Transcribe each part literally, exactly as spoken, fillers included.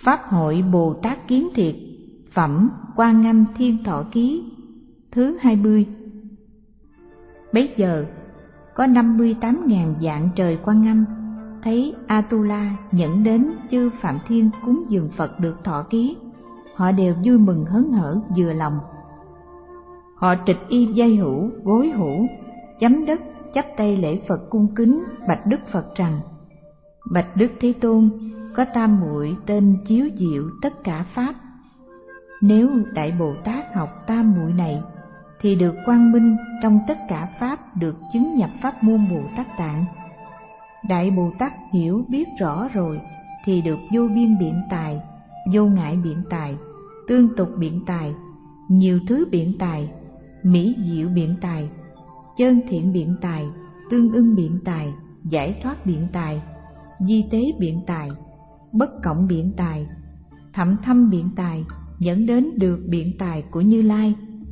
Pháp hội Bồ Tát Kiến Thiệt, phẩm Quan Âm Thiên Thọ Ký, thứ hai mươi. Bấy giờ có năm mươi tám ngàn vạn trời Quan Âm thấy Atula dẫn đến chư Phạm Thiên cúng dường Phật được thọ ký, họ đều vui mừng hớn hở vừa lòng. Họ trịch y giai hữu, gối hữu, chấm đất chắp tay lễ Phật cung kính, bạch Đức Phật rằng: Bạch Đức Thế Tôn, có tam muội tên chiếu diệu tất cả pháp. Nếu Đại Bồ Tát học tam muội này thì được quang minh trong tất cả pháp, được chứng nhập pháp môn Bồ Tát Tạng. Đại Bồ Tát hiểu biết rõ rồi thì được vô biên biện tài, vô ngại biện tài, tương tục biện tài, nhiều thứ biện tài, mỹ diệu biện tài, chân thiện biện tài, tương ưng biện tài, giải thoát biện tài, di tế biện tài, bất cộng biện tài, thậm thâm biện tài, dẫn đến được biện tài của Như Lai.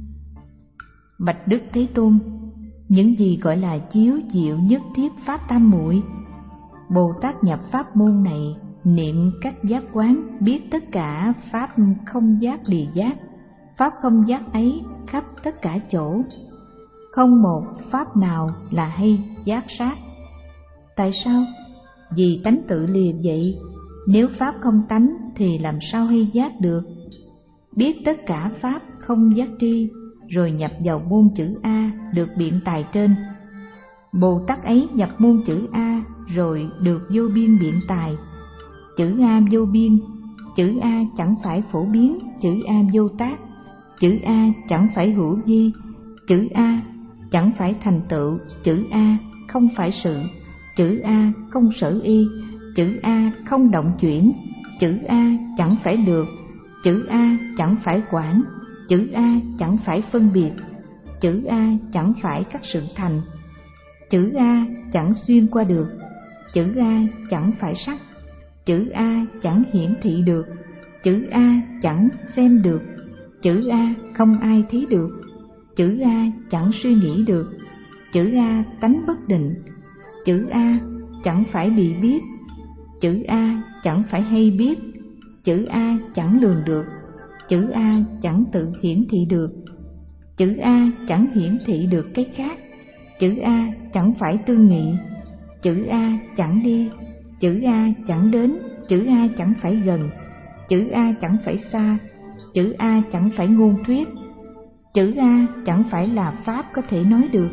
Bạch Đức Thế Tôn, những gì gọi là chiếu diệu nhất thiết pháp tam muội? Bồ Tát nhập pháp môn này, niệm các giác quán, biết tất cả pháp không giác lìa giác, pháp không giác ấy khắp tất cả chỗ, không một pháp nào là hay giác sát. Tại sao? Vì tánh tự lìa vậy, nếu pháp không tánh thì làm sao hay giác được? Biết tất cả pháp không giác tri, rồi nhập vào môn chữ A, được biện tài trên. Bồ Tát ấy nhập môn chữ A rồi được vô biên biện tài. Chữ A vô biên, chữ A chẳng phải phổ biến, chữ A vô tác, chữ A chẳng phải hữu vi, chữ A chẳng phải thành tựu, chữ A không phải sự, chữ A không sở y, chữ A không động chuyển, chữ A chẳng phải được, chữ A chẳng phải quản, chữ A chẳng phải phân biệt, chữ A chẳng phải các sự thành, chữ A chẳng xuyên qua được, chữ A chẳng phải sắc, chữ A chẳng hiển thị được, chữ A chẳng xem được, chữ A không ai thấy được, chữ A chẳng suy nghĩ được, chữ A tánh bất định, chữ A chẳng phải bị biết, chữ A chẳng phải hay biết, chữ A chẳng lường được, chữ A chẳng tự hiển thị được, chữ A chẳng hiển thị được cái khác, chữ A chẳng phải tư nghị, chữ A chẳng đi, chữ A chẳng đến, chữ A chẳng phải gần, chữ A chẳng phải xa, chữ A chẳng phải ngôn thuyết, chữ A chẳng phải là pháp có thể nói được,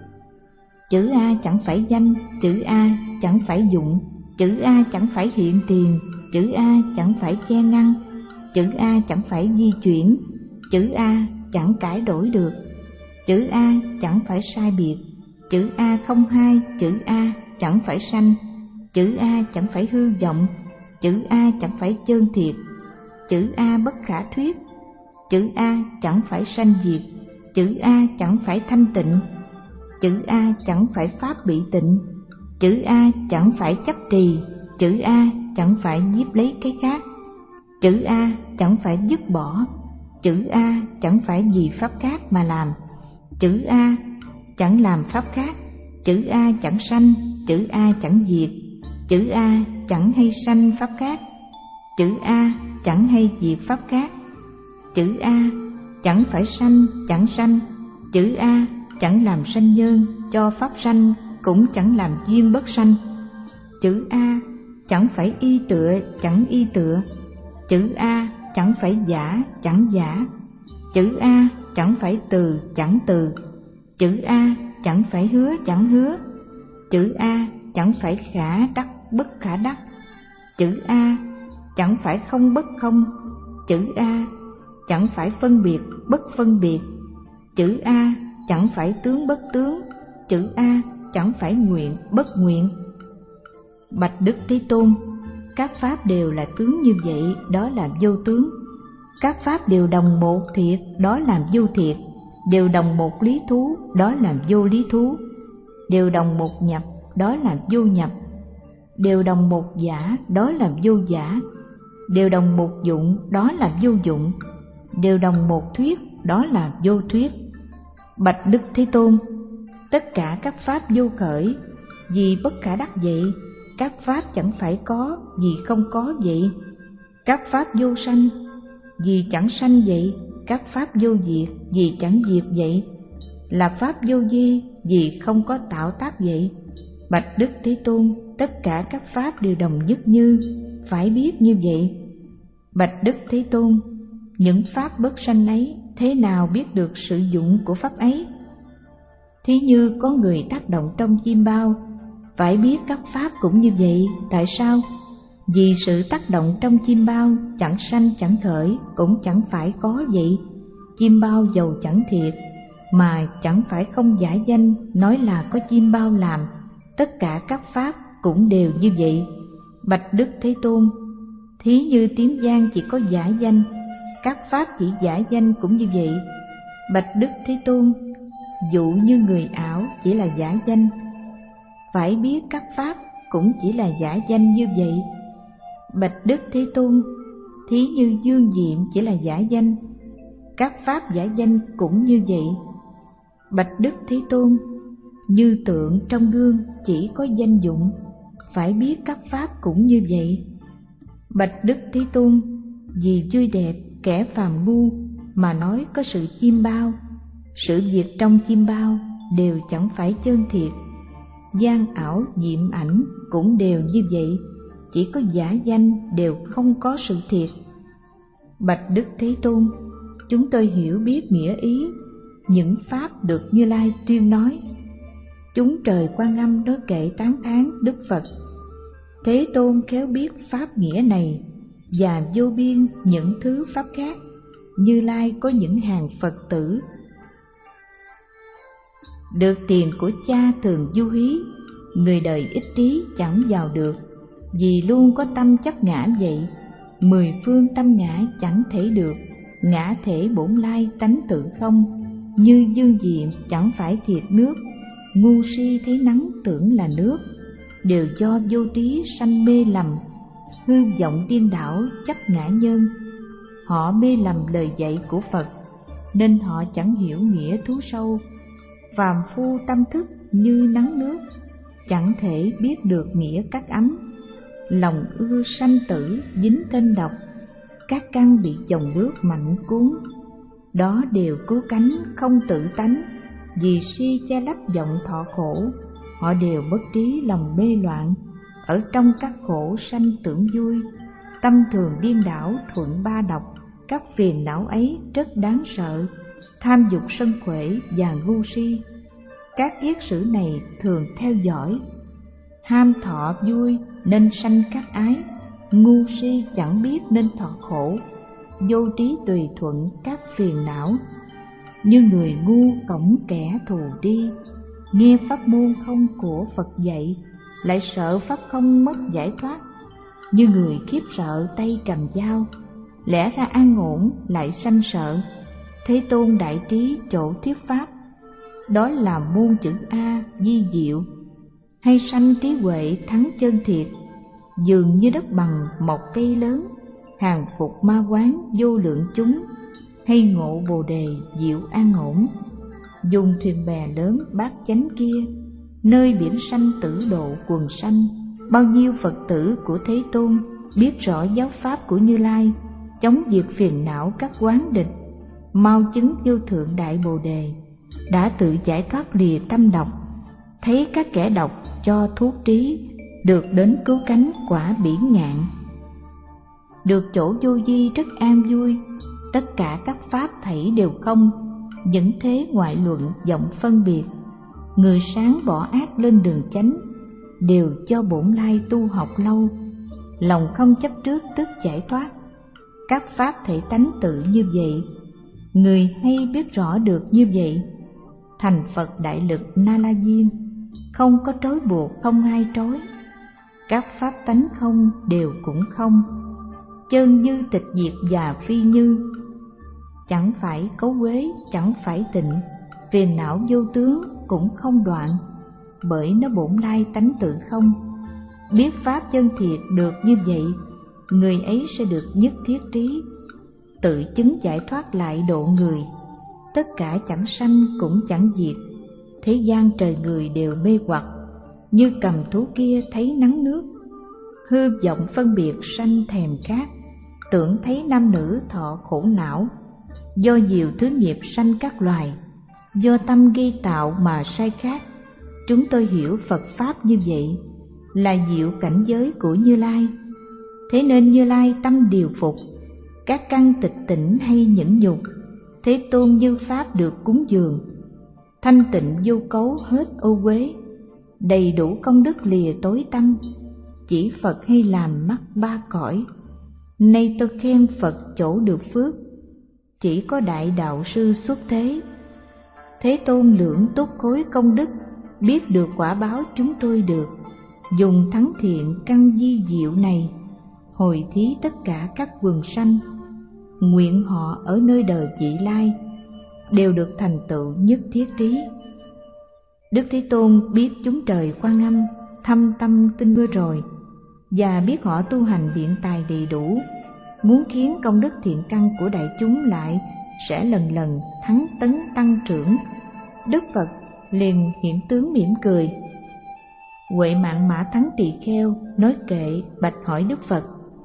chữ A chẳng phải danh, chữ A chẳng phải dụng, chữ A chẳng phải hiện tiền, chữ A chẳng phải che ngăn, chữ A chẳng phải di chuyển, chữ A chẳng cải đổi được, chữ A chẳng phải sai biệt, chữ A không hai, chữ A chẳng phải sanh, chữ A chẳng phải hư vọng, chữ A chẳng phải chân thiệt, chữ A bất khả thuyết, chữ A chẳng phải sanh diệt, chữ A chẳng phải thanh tịnh, chữ A chẳng phải pháp bị tịnh, chữ A chẳng phải chấp trì, chữ A chẳng phải nhiếp lấy cái khác, chữ A chẳng phải dứt bỏ, chữ A chẳng phải vì pháp khác mà làm, chữ A chẳng làm pháp khác, chữ A chẳng sanh, chữ A chẳng diệt, chữ A chẳng hay sanh pháp khác, chữ A chẳng hay diệt pháp khác, chữ A chẳng phải sanh, chẳng sanh, chữ A chẳng làm sanh nhân cho pháp sanh, cũng chẳng làm duyên bất sanh, chữ A chẳng phải y tựa, chẳng y tựa, chữ A chẳng phải giả, chẳng giả, chữ A chẳng phải từ, chẳng từ, chữ A chẳng phải hứa, chẳng hứa, chữ A chẳng phải khả đắc, bất khả đắc, chữ A chẳng phải không bất không, chữ A chẳng phải phân biệt, bất phân biệt, chữ A chẳng phải tướng, bất tướng, chữ A chẳng phải nguyện, bất nguyện. Bạch Đức Thế Tôn, các pháp đều là tướng như vậy, đó là vô tướng. Các pháp đều đồng một thiệt, đó là vô thiệt. Đều đồng một lý thú, đó là vô lý thú. Đều đồng một nhập, đó là vô nhập. Đều đồng một giả, đó là vô giả. Đều đồng một dụng, đó là vô dụng. Đều đồng một thuyết, đó là vô thuyết. Bạch Đức Thế Tôn, tất cả các pháp vô khởi, vì bất khả đắc vậy. Các pháp chẳng phải có, vì không có vậy. Các pháp vô sanh, vì chẳng sanh vậy. Các pháp vô diệt, vì chẳng diệt vậy. Là pháp vô vi, vì không có tạo tác vậy. Bạch Đức Thế Tôn, tất cả các pháp đều đồng nhất như, phải biết như vậy. Bạch Đức Thế Tôn, những pháp bất sanh ấy, thế nào biết được sử dụng của pháp ấy? Thí như có người tác động trong chim bao, phải biết các pháp cũng như vậy. Tại sao? Vì sự tác động trong chim bao chẳng sanh chẳng khởi, cũng chẳng phải có vậy. Chim bao dầu chẳng thiệt, mà chẳng phải không giả danh nói là có chim bao làm, tất cả các pháp cũng đều như vậy. Bạch Đức Thế Tôn, thí như tiếng vang chỉ có giả danh, các pháp chỉ giả danh cũng như vậy. Bạch Đức Thế Tôn, dụ như người ảo chỉ là giả danh, phải biết các pháp cũng chỉ là giả danh như vậy. Bạch Đức Thế Tôn, thí như dương diệm chỉ là giả danh, các pháp giả danh cũng như vậy. Bạch Đức Thế Tôn, như tượng trong gương chỉ có danh dụng, phải biết các pháp cũng như vậy. Bạch Đức Thế Tôn, vì vui đẹp kẻ phàm ngu mà nói có sự chiêm bao, sự việc trong chiêm bao đều chẳng phải chân thiệt. Gian ảo diệm ảnh cũng đều như vậy, chỉ có giả danh, đều không có sự thiệt. Bạch Đức Thế Tôn, chúng tôi hiểu biết nghĩa ý những pháp được Như Lai tuyên nói. Chúng trời Quan Âm nói kệ tán thán Đức Phật. Thế Tôn khéo biết pháp nghĩa này và vô biên những thứ pháp khác. Như Lai có những hàng Phật tử được tiền của cha thường du hí, người đời ít trí chẳng vào được, vì luôn có tâm chấp ngã vậy. Mười phương tâm ngã chẳng thể được, ngã thể bổn lai tánh tự không. Như dương diệm chẳng phải thiệt nước, ngu si thấy nắng tưởng là nước, đều do vô trí sanh mê lầm, hư vọng điên đảo chấp ngã nhân. Họ mê lầm lời dạy của Phật, nên họ chẳng hiểu nghĩa thú sâu. Phàm phu tâm thức như nắng nước, chẳng thể biết được nghĩa cắt ấm. Lòng ưa sanh tử dính tên độc, các căn bị dòng nước mạnh cuốn. Đó đều cứu cánh không tự tánh, vì si che lấp vọng thọ khổ. Họ đều bất trí lòng mê loạn, ở trong các khổ sanh tưởng vui. Tâm thường điên đảo thuận ba độc, các phiền não ấy rất đáng sợ. Tham dục sân khỏe và ngu si, các kiết sử này thường theo dõi. Ham thọ vui nên sanh các ái, ngu si chẳng biết nên thọ khổ. Vô trí tùy thuận các phiền não, như người ngu cổng kẻ thù đi. Nghe pháp môn không của Phật dạy, lại sợ pháp không mất giải thoát. Như người khiếp sợ tay cầm dao, lẽ ra an ổn lại sanh sợ. Thế Tôn đại trí chỗ thuyết pháp, đó là môn chữ A di diệu. Hay sanh trí huệ thắng chân thiệt, dường như đất bằng một cây lớn, hàng phục ma quán vô lượng chúng. Hay ngộ bồ đề diệu an ổn, dùng thuyền bè lớn bát chánh kia, nơi biển sanh tử độ quần sanh. Bao nhiêu Phật tử của Thế Tôn biết rõ giáo pháp của Như Lai, chống diệt phiền não các quán địch, mau chứng vô thượng đại bồ đề, đã tự giải thoát lìa tâm độc. Thấy các kẻ độc cho thuốc trí, được đến cứu cánh quả biển ngạn. Được chỗ vô vi rất an vui, tất cả các pháp thảy đều không. Những thế ngoại luận vọng phân biệt, người sáng bỏ ác lên đường chánh, đều cho bổn lai tu học lâu. Lòng không chấp trước tức giải thoát, các pháp thể tánh tự như vậy. Người hay biết rõ được như vậy, thành Phật đại lực Na La Diên, không có trói buộc không ai trói. Các pháp tánh không đều cũng không, chân như tịch diệt và phi như. Chẳng phải cấu uế, chẳng phải tịnh, phiền não vô tướng cũng không đoạn, bởi nó bổn lai tánh tự không. Biết pháp chân thiệt được như vậy, người ấy sẽ được nhất thiết trí, tự chứng giải thoát lại độ người. Tất cả chẳng sanh cũng chẳng diệt, thế gian trời người đều mê hoặc, như cầm thú kia thấy nắng nước. Hư vọng phân biệt sanh thèm khát, tưởng thấy nam nữ thọ khổ não, do nhiều thứ nghiệp sanh các loài, do tâm gây tạo mà sai khác. Chúng tôi hiểu Phật Pháp như vậy là diệu cảnh giới của Như Lai. Thế nên Như Lai tâm điều phục, các căn tịch tỉnh hay nhẫn nhục, Thế Tôn như Pháp được cúng dường, thanh tịnh vô cấu hết ô uế, đầy đủ công đức lìa tối tăm, chỉ Phật hay làm mắc ba cõi. Nay tôi khen Phật chỗ được phước, chỉ có đại đạo sư xuất thế. Thế Tôn lưỡng tốt khối công đức, biết được quả báo chúng tôi được, dùng thắng thiện căn di diệu này, hồi thí tất cả các quần sanh, nguyện họ ở nơi đời vị lai, đều được thành tựu nhất thiết trí. Đức Thế Tôn biết chúng trời Quan Âm thâm tâm tin mưa rồi, và biết họ tu hành biện tài đầy đủ, muốn khiến công đức thiện căn của đại chúng lại sẽ lần lần thắng tấn tăng trưởng. Đức Phật liền hiện tướng mỉm cười. Huệ Mạng Mã Thắng Tỳ Kheo nói kệ bạch hỏi Đức Phật: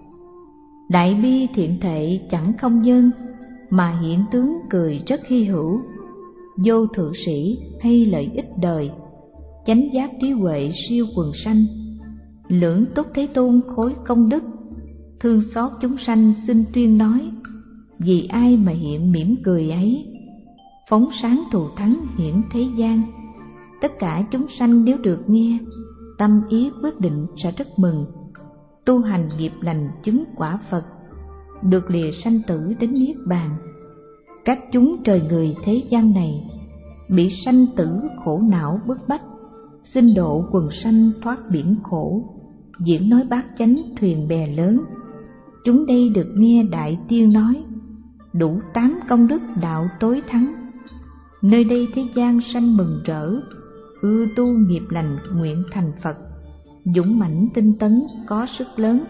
Đại bi thiện thệ chẳng không nhân, mà hiện tướng cười rất hy hữu. Vô thượng sĩ hay lợi ích đời, chánh giác trí huệ siêu quần sanh. Lưỡng túc Thế Tôn khối công đức, thương xót chúng sanh xin tuyên nói. Vì ai mà hiện mỉm cười ấy, phóng sáng thù thắng hiển thế gian. Tất cả chúng sanh nếu được nghe, tâm ý quyết định sẽ rất mừng, tu hành nghiệp lành chứng quả Phật, được lìa sanh tử đến niết bàn. Các chúng trời người thế gian này, bị sanh tử khổ não bức bách, xin độ quần sanh thoát biển khổ, diễn nói bát chánh thuyền bè lớn. Chúng đây được nghe đại tiên nói, đủ tám công đức đạo tối thắng. Nơi đây thế gian sanh mừng rỡ, ưa tu nghiệp lành nguyện thành Phật, dũng mãnh tinh tấn có sức lớn.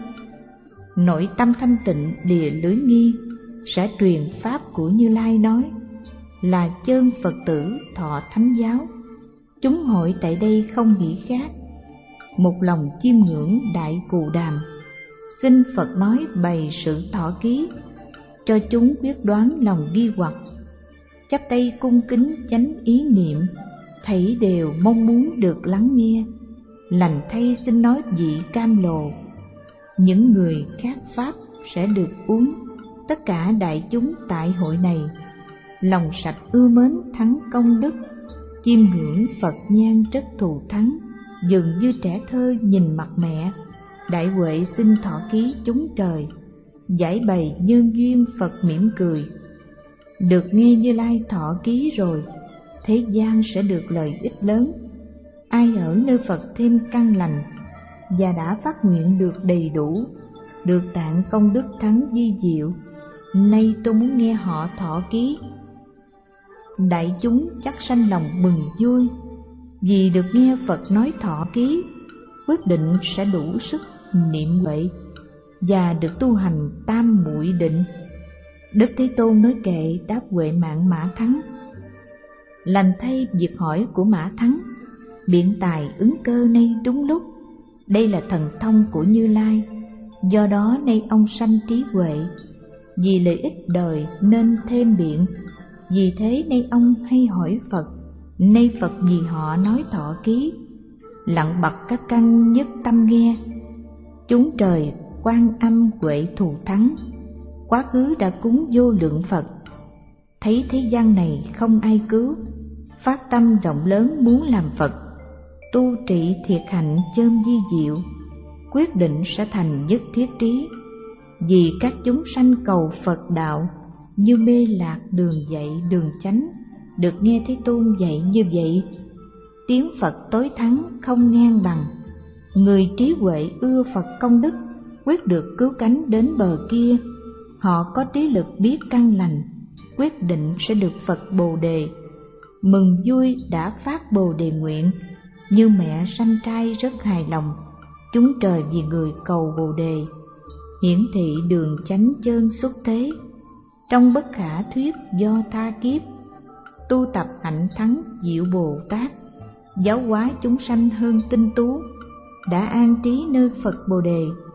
Nội tâm thanh tịnh lìa lưới nghi, sẽ truyền pháp của Như Lai nói, là chơn Phật tử thọ thánh giáo. Chúng hội tại đây không nghĩ khác, một lòng chiêm ngưỡng đại cù đàm, xin Phật nói bày sự thọ ký, cho chúng quyết đoán lòng nghi hoặc. Chắp tay cung kính chánh ý niệm, thảy đều mong muốn được lắng nghe. Lành thay xin nói vị cam lồ, những người khác pháp sẽ được uống. Tất cả đại chúng tại hội này, lòng sạch ưa mến thắng công đức, chiêm ngưỡng Phật nhan rất thù thắng, dường như trẻ thơ nhìn mặt mẹ. Đại huệ xin thọ ký chúng trời, giải bày nhân duyên Phật mỉm cười. Được nghe Như Lai thọ ký rồi, thế gian sẽ được lợi ích lớn. Ai ở nơi Phật thêm căn lành, và đã phát nguyện được đầy đủ, được tạng công đức thắng di diệu. Nay tôi muốn nghe họ thọ ký. Đại chúng chắc sanh lòng mừng vui, vì được nghe Phật nói thọ ký, quyết định sẽ đủ sức niệm huệ, và được tu hành tam muội định. Đức Thế Tôn nói kệ đáp Huệ Mạng Mã Thắng: Lành thay việc hỏi của Mã Thắng, biện tài ứng cơ nay đúng lúc. Đây là thần thông của Như Lai, do đó nay ông sanh trí huệ. Vì lợi ích đời nên thêm biện, vì thế nay ông hay hỏi Phật. Nay Phật vì họ nói thọ ký, lặng bặt các căn nhất tâm nghe. Chúng trời Quan Âm huệ thù thắng, quá khứ đã cúng vô lượng Phật. Thấy thế gian này không ai cứu, phát tâm rộng lớn muốn làm Phật, tu trị thiệt hạnh chơn di diệu, quyết định sẽ thành nhất thiết trí. Vì các chúng sanh cầu Phật đạo, như mê lạc đường dạy đường chánh, được nghe Thế Tôn dạy như vậy. Tiếng Phật tối thắng không ngang bằng, người trí huệ ưa Phật công đức, quyết được cứu cánh đến bờ kia. Họ có trí lực biết căn lành, quyết định sẽ được Phật Bồ Đề. Mừng vui đã phát Bồ Đề nguyện, như mẹ sanh trai rất hài lòng. Chúng trời vì người cầu Bồ Đề, hiển thị đường chánh chơn xuất thế. Trong bất khả thuyết do tha kiếp, tu tập hạnh thắng diệu Bồ Tát, giáo hóa chúng sanh hơn tinh tú, đã an trí nơi Phật Bồ Đề.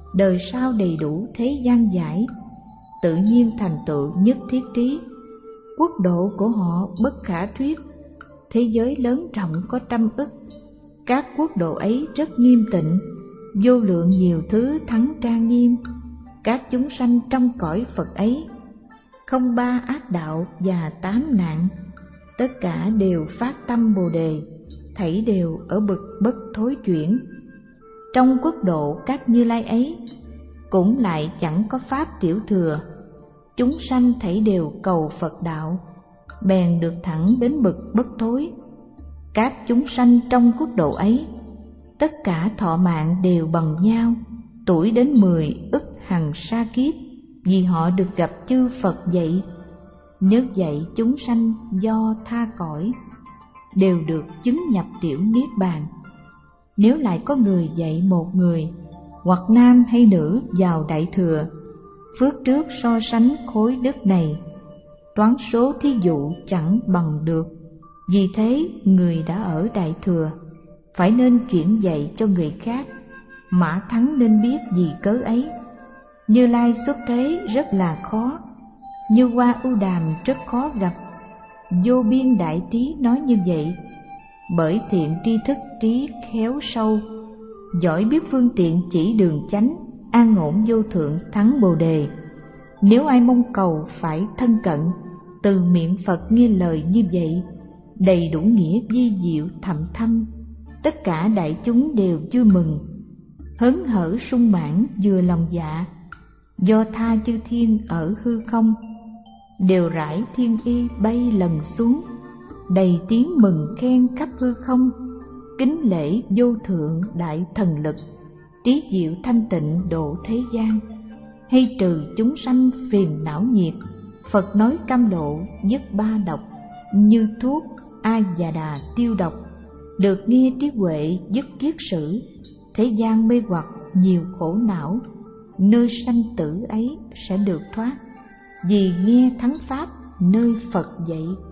đời sau đầy đủ thế gian giải, tự nhiên thành tựu nhất thiết trí. Quốc độ của họ bất khả thuyết, thế giới lớn rộng có trăm ức, các quốc độ ấy rất nghiêm tịnh, vô lượng nhiều thứ thắng trang nghiêm. Các chúng sanh trong cõi Phật ấy, không ba ác đạo và tám nạn, tất cả đều phát tâm Bồ Đề, thảy đều ở bậc bất thối chuyển. Trong quốc độ các Như Lai ấy, cũng lại chẳng có pháp tiểu thừa, chúng sanh thảy đều cầu Phật đạo, bèn được thẳng đến bậc bất thối. Các chúng sanh trong quốc độ ấy, tất cả thọ mạng đều bằng nhau, tuổi đến mười ức hằng sa kiếp, vì họ được gặp chư Phật dạy. Nếu dạy chúng sanh do tha cõi, đều được chứng nhập tiểu niết bàn. Nếu lại có người dạy một người, hoặc nam hay nữ vào đại thừa, phước trước so sánh khối đất này, toán số thí dụ chẳng bằng được. Vì thế người đã ở đại thừa phải nên chuyển dạy cho người khác. Mã Thắng nên biết vì cớ ấy. Như Lai xuất thế rất là khó, Như Hoa ưu đàm rất khó gặp. Vô biên đại trí nói như vậy, bởi thiện tri thức trí khéo sâu, giỏi biết phương tiện chỉ đường chánh, an ổn vô thượng thắng Bồ Đề. Nếu ai mong cầu phải thân cận, từ miệng Phật nghe lời như vậy, đầy đủ nghĩa vi diệu thậm thâm, tất cả đại chúng đều vui mừng, hớn hở sung mãn vừa lòng dạ. Do tha chư thiên ở hư không, đều rải thiên y bay lần xuống, đầy tiếng mừng khen khắp hư không, kính lễ vô thượng đại thần lực, trí diệu thanh tịnh độ thế gian. Hay trừ chúng sanh phiền não nhiệt, Phật nói cam lộ dứt ba độc, như thuốc A Già Đà tiêu độc, được nghe trí huệ dứt kiết sử. Thế gian mê hoặc nhiều khổ não, nơi sanh tử ấy sẽ được thoát, vì nghe thắng pháp nơi Phật dạy.